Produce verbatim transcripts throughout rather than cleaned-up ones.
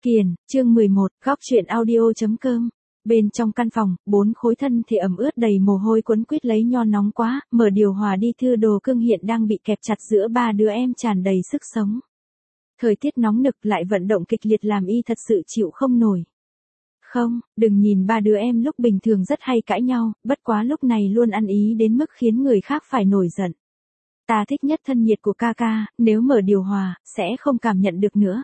Kiền, chương mười một, góc truyện audio.com. Bên trong căn phòng, bốn khối thân thể ẩm ướt đầy mồ hôi quấn quýt lấy nho nóng quá, mở điều hòa đi. Thư Đồ Cương hiện đang bị kẹp chặt giữa ba đứa em tràn đầy sức sống. Thời tiết nóng nực lại vận động kịch liệt làm y thật sự chịu không nổi. Không, đừng nhìn ba đứa em lúc bình thường rất hay cãi nhau, bất quá lúc này luôn ăn ý đến mức khiến người khác phải nổi giận. Ta thích nhất thân nhiệt của ca ca, nếu mở điều hòa, sẽ không cảm nhận được nữa.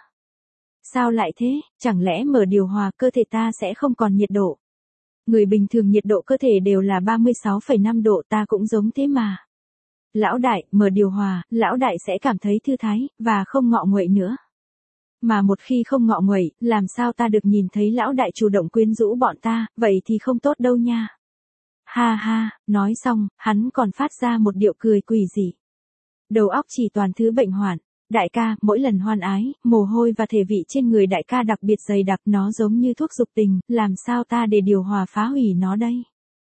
Sao lại thế, chẳng lẽ mở điều hòa cơ thể ta sẽ không còn nhiệt độ? Người bình thường nhiệt độ cơ thể đều là ba mươi sáu phẩy năm độ, ta cũng giống thế mà. Lão đại, mở điều hòa, lão đại sẽ cảm thấy thư thái, và không ngọ nguậy nữa. Mà một khi không ngọ nguậy, làm sao ta được nhìn thấy lão đại chủ động quyến rũ bọn ta, vậy thì không tốt đâu nha. Ha ha, nói xong, hắn còn phát ra một điệu cười quỷ dị. Đầu óc chỉ toàn thứ bệnh hoạn. Đại ca, mỗi lần hoan ái, mồ hôi và thể vị trên người đại ca đặc biệt dày đặc, nó giống như thuốc dục tình, làm sao ta để điều hòa phá hủy nó đây?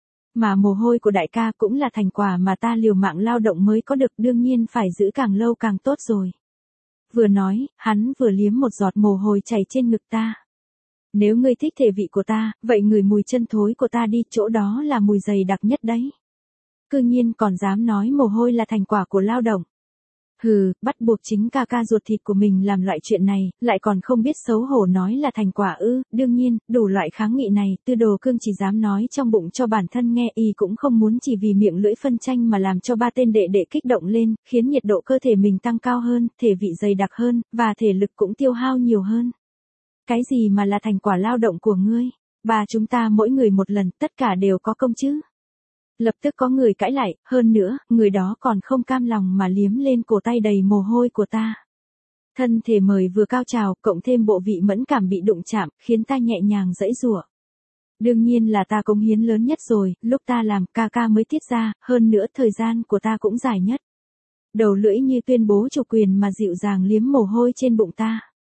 Mà mồ hôi của đại ca cũng là thành quả mà ta liều mạng lao động mới có được, đương nhiên phải giữ càng lâu càng tốt rồi. Vừa nói, hắn vừa liếm một giọt mồ hôi chảy trên ngực ta. Nếu ngươi thích thể vị của ta, vậy ngửi mùi chân thối của ta đi, chỗ đó là mùi dày đặc nhất đấy. Cư nhiên còn dám nói mồ hôi là thành quả của lao động. Hừ, bắt buộc chính ca ca ruột thịt của mình làm loại chuyện này, lại còn không biết xấu hổ nói là thành quả ư? Đương nhiên, đủ loại kháng nghị này, Tư Đồ Cương chỉ dám nói trong bụng cho bản thân nghe, y cũng không muốn chỉ vì miệng lưỡi phân tranh mà làm cho ba tên đệ đệ kích động lên, khiến nhiệt độ cơ thể mình tăng cao hơn, thể vị dày đặc hơn, và thể lực cũng tiêu hao nhiều hơn. Cái gì mà là thành quả lao động của ngươi? Ba chúng ta mỗi người một lần, tất cả đều có công chứ? Lập tức có người cãi lại, hơn nữa, người đó còn không cam lòng mà liếm lên cổ tay đầy mồ hôi của ta. Thân thể mời vừa cao trào, cộng thêm bộ vị mẫn cảm bị đụng chạm, khiến ta nhẹ nhàng giãy giụa. Đương nhiên là ta cống hiến lớn nhất rồi, lúc ta làm, ca ca mới tiết ra, hơn nữa thời gian của ta cũng dài nhất. Đầu lưỡi như tuyên bố chủ quyền mà dịu dàng liếm mồ hôi trên bụng ta.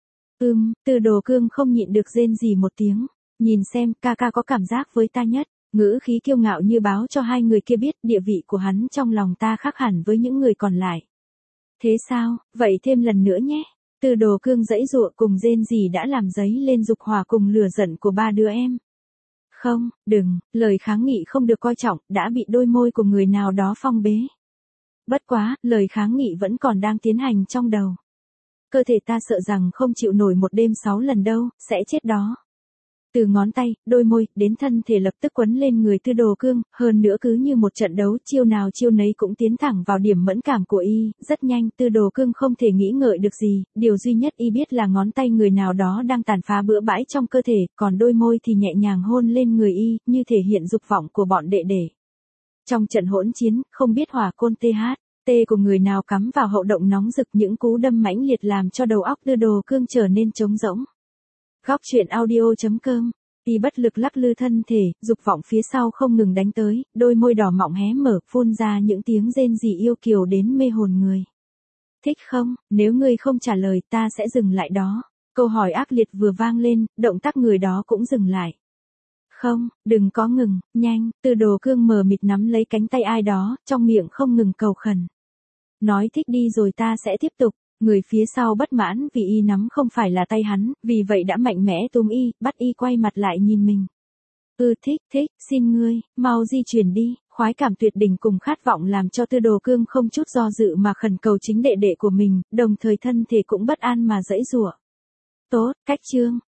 Ừm, Tư Đồ Cương không nhịn được rên rỉ một tiếng, nhìn xem, ca ca có cảm giác với ta nhất. Ngữ khí kiêu ngạo như báo cho hai người kia biết địa vị của hắn trong lòng ta khác hẳn với những người còn lại. Thế sao, vậy thêm lần nữa nhé. Tư Đồ Cương giãy giụa cùng rên rỉ đã làm dấy lên dục hỏa cùng lửa giận của ba đứa em. Không, đừng, lời kháng nghị không được coi trọng, đã bị đôi môi của người nào đó phong bế. Bất quá, lời kháng nghị vẫn còn đang tiến hành trong đầu. Cơ thể ta sợ rằng không chịu nổi một đêm sáu lần đâu, sẽ chết đó. Từ ngón tay, đôi môi, đến thân thể lập tức quấn lên người Tư Đồ Cương, hơn nữa cứ như một trận đấu, chiêu nào chiêu nấy cũng tiến thẳng vào điểm mẫn cảm của y, rất nhanh, Tư Đồ Cương không thể nghĩ ngợi được gì, điều duy nhất y biết là ngón tay người nào đó đang tàn phá bừa bãi trong cơ thể, còn đôi môi thì nhẹ nhàng hôn lên người y, như thể hiện dục vọng của bọn đệ đệ. Trong trận hỗn chiến, không biết hỏa côn tê hát, tê của người nào cắm vào hậu động nóng rực, những cú đâm mãnh liệt làm cho đầu óc Tư Đồ Cương trở nên trống rỗng. Góc truyện audio.com. Y bất lực lắc lư thân thể, dục vọng phía sau không ngừng đánh tới, đôi môi đỏ mọng hé mở, phun ra những tiếng rên rỉ yêu kiều đến mê hồn người. Thích không, nếu ngươi không trả lời ta sẽ dừng lại đó. Câu hỏi ác liệt vừa vang lên, động tác người đó cũng dừng lại. Không, đừng có ngừng, nhanh, Tư Đồ Cương mờ mịt nắm lấy cánh tay ai đó, trong miệng không ngừng cầu khẩn. Nói thích đi rồi ta sẽ tiếp tục. Người phía sau bất mãn vì y nắm không phải là tay hắn, vì vậy đã mạnh mẽ túm y, bắt y quay mặt lại nhìn mình. Ừ thích, thích, xin ngươi, mau di chuyển đi, khoái cảm tuyệt đỉnh cùng khát vọng làm cho Tư Đồ Cương không chút do dự mà khẩn cầu chính đệ đệ của mình, đồng thời thân thể cũng bất an mà giãy giụa. Tốt, cách chương,